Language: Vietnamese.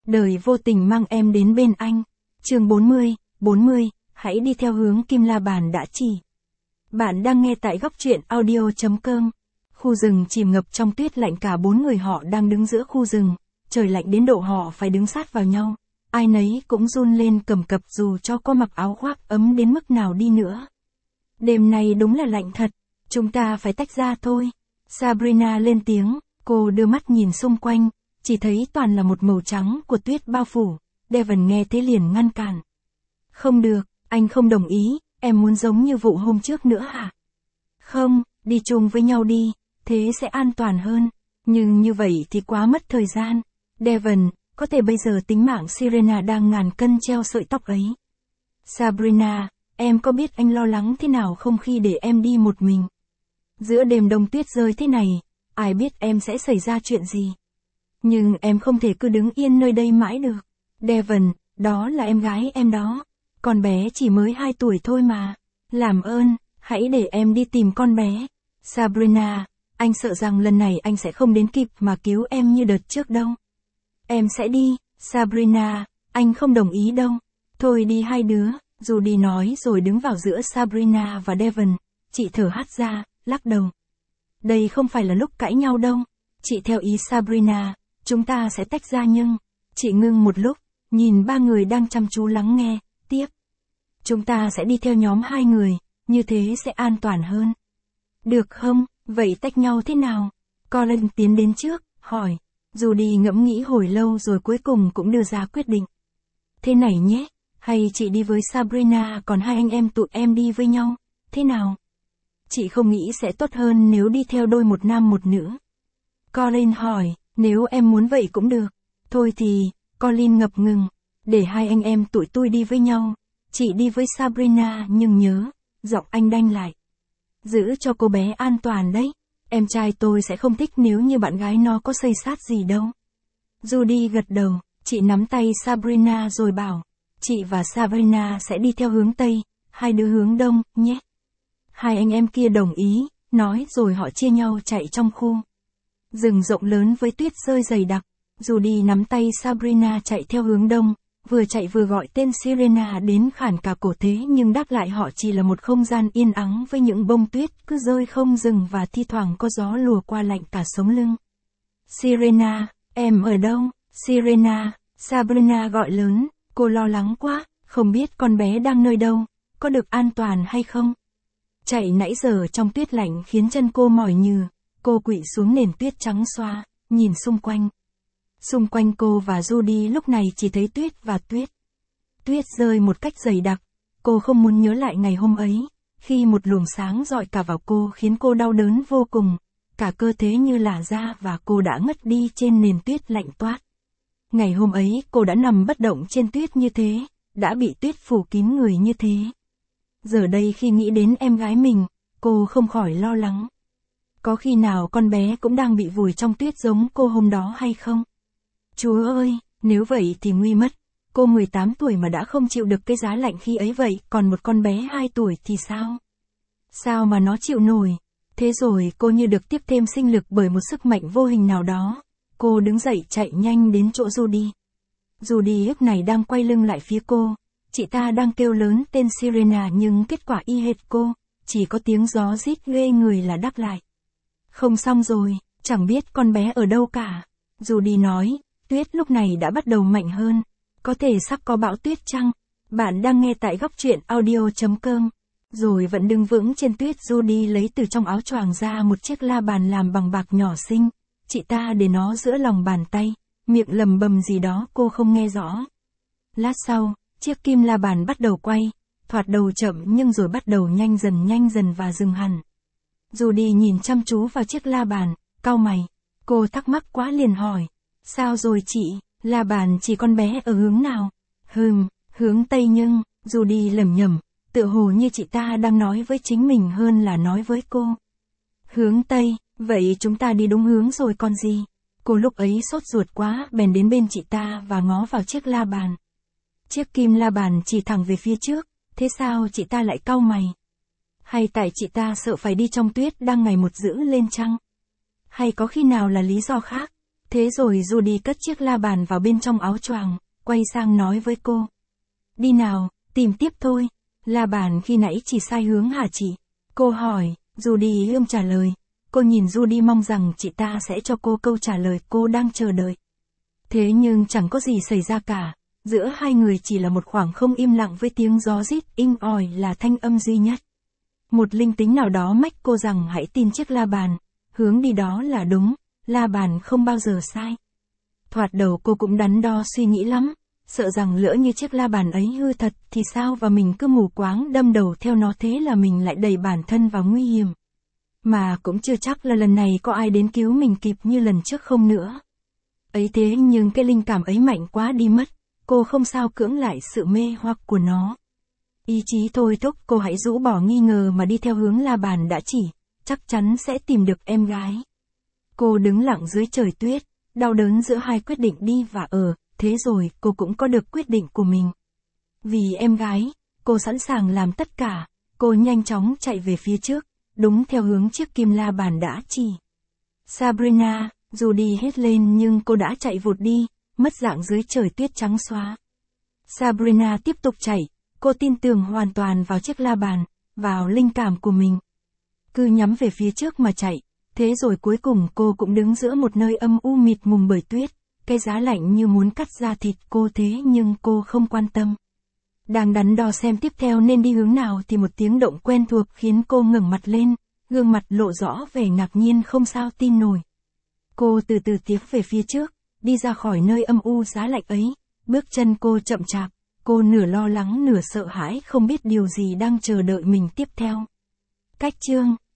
Đời vô tình mang em đến bên anh. Chương 40, hãy đi theo hướng Kim La Bàn đã chỉ. Bạn đang nghe tại góc truyện audio.com. Khu rừng chìm ngập trong tuyết lạnh, cả bốn người họ đang đứng giữa khu rừng. Trời lạnh đến độ họ phải đứng sát vào nhau. Ai nấy cũng run lên cầm cập dù cho có mặc áo khoác ấm đến mức nào đi nữa. Đêm nay đúng là lạnh thật. Chúng ta phải tách ra thôi. Sabrina lên tiếng, cô đưa mắt nhìn xung quanh, chỉ thấy toàn là một màu trắng của tuyết bao phủ. Devon nghe thế liền ngăn cản. Không được, anh không đồng ý, em muốn giống như vụ hôm trước nữa hả? Không, đi chung với nhau đi, thế sẽ an toàn hơn. Nhưng như vậy thì quá mất thời gian. Devon, có thể bây giờ tính mạng Serena đang ngàn cân treo sợi tóc ấy. Sabrina, em có biết anh lo lắng thế nào không khi để em đi một mình? Giữa đêm đông tuyết rơi thế này, ai biết em sẽ xảy ra chuyện gì? Nhưng em không thể cứ đứng yên nơi đây mãi được. Devon, đó là em gái em đó. Con bé chỉ mới 2 tuổi thôi mà. Làm ơn, hãy để em đi tìm con bé. Sabrina, anh sợ rằng lần này anh sẽ không đến kịp mà cứu em như đợt trước đâu. Em sẽ đi, Sabrina, anh không đồng ý đâu. Thôi đi hai đứa, Judy nói rồi đứng vào giữa Sabrina và Devon. Chị thở hắt ra, lắc đầu. Đây không phải là lúc cãi nhau đâu. Chị theo ý Sabrina, chúng ta sẽ tách ra nhưng... Chị ngưng một lúc, nhìn ba người đang chăm chú lắng nghe, tiếp. Chúng ta sẽ đi theo nhóm 2 người, như thế sẽ an toàn hơn. Được không, vậy tách nhau thế nào? Colin tiến đến trước, hỏi. Judy ngẫm nghĩ hồi lâu rồi cuối cùng cũng đưa ra quyết định. Thế này nhé, hay chị đi với Sabrina còn hai anh em tụi em đi với nhau, thế nào? Chị không nghĩ sẽ tốt hơn nếu đi theo đôi một nam một nữ. Colin hỏi, nếu em muốn vậy cũng được. Thôi thì, Colin ngập ngừng, để hai anh em tụi tôi đi với nhau. Chị đi với Sabrina nhưng nhớ, giọng anh đanh lại. Giữ cho cô bé an toàn đấy. Em trai tôi sẽ không thích nếu như bạn gái nó có xây xát gì đâu. Judy gật đầu, chị nắm tay Sabrina rồi bảo. Chị và Sabrina sẽ đi theo hướng Tây, hai đứa hướng Đông, nhé. Hai anh em kia đồng ý, nói rồi họ chia nhau chạy trong khu rừng rộng lớn với tuyết rơi dày đặc. Judy nắm tay Sabrina chạy theo hướng Đông, vừa chạy vừa gọi tên Serena đến khản cả cổ, thế nhưng đáp lại họ chỉ là một không gian yên ắng với những bông tuyết cứ rơi không dừng và thi thoảng có gió lùa qua lạnh cả sống lưng. Serena, em ở đâu? Serena, Sabrina gọi lớn, cô lo lắng quá, không biết con bé đang nơi đâu, có được an toàn hay không? Chạy nãy giờ trong tuyết lạnh khiến chân cô mỏi nhừ, cô quỵ xuống nền tuyết trắng xoa, nhìn xung quanh. Xung quanh cô và Judy lúc này chỉ thấy tuyết và tuyết. Tuyết rơi một cách dày đặc, cô không muốn nhớ lại ngày hôm ấy, khi một luồng sáng rọi cả vào cô khiến cô đau đớn vô cùng, cả cơ thể như lả ra và cô đã ngất đi trên nền tuyết lạnh toát. Ngày hôm ấy cô đã nằm bất động trên tuyết như thế, đã bị tuyết phủ kín người như thế. Giờ đây khi nghĩ đến em gái mình, cô không khỏi lo lắng. Có khi nào con bé cũng đang bị vùi trong tuyết giống cô hôm đó hay không? Chúa ơi, nếu vậy thì nguy mất. Cô 18 tuổi mà đã không chịu được cái giá lạnh khi ấy vậy, còn một con bé 2 tuổi thì sao? Sao mà nó chịu nổi? Thế rồi cô như được tiếp thêm sinh lực bởi một sức mạnh vô hình nào đó. Cô đứng dậy chạy nhanh đến chỗ Judy. Judy lúc này đang quay lưng lại phía cô. Chị ta đang kêu lớn tên Serena nhưng kết quả y hệt cô, chỉ có tiếng gió rít ghê người là đáp lại. Không xong rồi, chẳng biết con bé ở đâu cả. Judy nói, tuyết lúc này đã bắt đầu mạnh hơn. Có thể sắp có bão tuyết chăng? Bạn đang nghe tại góc truyện audio.com. Rồi vẫn đứng vững trên tuyết, Judy lấy từ trong áo choàng ra một chiếc la bàn làm bằng bạc nhỏ xinh. Chị ta để nó giữa lòng bàn tay, miệng lầm bầm gì đó cô không nghe rõ. Lát sau, chiếc kim la bàn bắt đầu quay, thoạt đầu chậm nhưng rồi bắt đầu nhanh dần và dừng hẳn. Judy nhìn chăm chú vào chiếc la bàn, cau mày. Cô thắc mắc quá liền hỏi. Sao rồi chị, la bàn chỉ con bé ở hướng nào? Hướng Tây nhưng, Judy lẩm nhẩm, tựa hồ như chị ta đang nói với chính mình hơn là nói với cô. Hướng Tây, vậy chúng ta đi đúng hướng rồi còn gì? Cô lúc ấy sốt ruột quá bèn đến bên chị ta và ngó vào chiếc la bàn. Chiếc kim la bàn chỉ thẳng về phía trước, thế sao chị ta lại cau mày? Hay tại chị ta sợ phải đi trong tuyết đang ngày một dữ lên chăng? Hay có khi nào là lý do khác? Thế rồi Judy cất chiếc la bàn vào bên trong áo choàng, quay sang nói với cô. Đi nào, tìm tiếp thôi. La bàn khi nãy chỉ sai hướng hả chị? Cô hỏi, Judy ươm trả lời. Cô nhìn Judy mong rằng chị ta sẽ cho cô câu trả lời cô đang chờ đợi. Thế nhưng chẳng có gì xảy ra cả. Giữa hai người chỉ là một khoảng không im lặng với tiếng gió rít inh ỏi là thanh âm duy nhất. Một linh tính nào đó mách cô rằng hãy tin chiếc la bàn, hướng đi đó là đúng, la bàn không bao giờ sai. Thoạt đầu cô cũng đắn đo suy nghĩ lắm, sợ rằng lỡ như chiếc la bàn ấy hư thật thì sao và mình cứ mù quáng đâm đầu theo nó, thế là mình lại đẩy bản thân vào nguy hiểm. Mà cũng chưa chắc là lần này có ai đến cứu mình kịp như lần trước không nữa. Ấy thế nhưng cái linh cảm ấy mạnh quá đi mất, cô không sao cưỡng lại sự mê hoặc của nó. Ý chí thôi thúc cô hãy rũ bỏ nghi ngờ mà đi theo hướng la bàn đã chỉ, chắc chắn sẽ tìm được em gái. Cô đứng lặng dưới trời tuyết, đau đớn giữa hai quyết định đi và ở, thế rồi cô cũng có được quyết định của mình. Vì em gái, cô sẵn sàng làm tất cả, cô nhanh chóng chạy về phía trước, đúng theo hướng chiếc kim la bàn đã chỉ. Sabrina, Judy hét lên nhưng cô đã chạy vụt đi, mất dạng dưới trời tuyết trắng xóa. Sabrina tiếp tục chạy, cô tin tưởng hoàn toàn vào chiếc la bàn, vào linh cảm của mình. Cứ nhắm về phía trước mà chạy, thế rồi cuối cùng cô cũng đứng giữa một nơi âm u mịt mùng bởi tuyết, cái giá lạnh như muốn cắt da thịt cô, thế nhưng cô không quan tâm. Đang đắn đo xem tiếp theo nên đi hướng nào thì một tiếng động quen thuộc khiến cô ngẩng mặt lên, gương mặt lộ rõ vẻ ngạc nhiên không sao tin nổi. Cô từ từ tiến về phía trước, đi ra khỏi nơi âm u giá lạnh ấy, bước chân cô chậm chạp, cô nửa lo lắng nửa sợ hãi không biết điều gì đang chờ đợi mình tiếp theo. Cách chương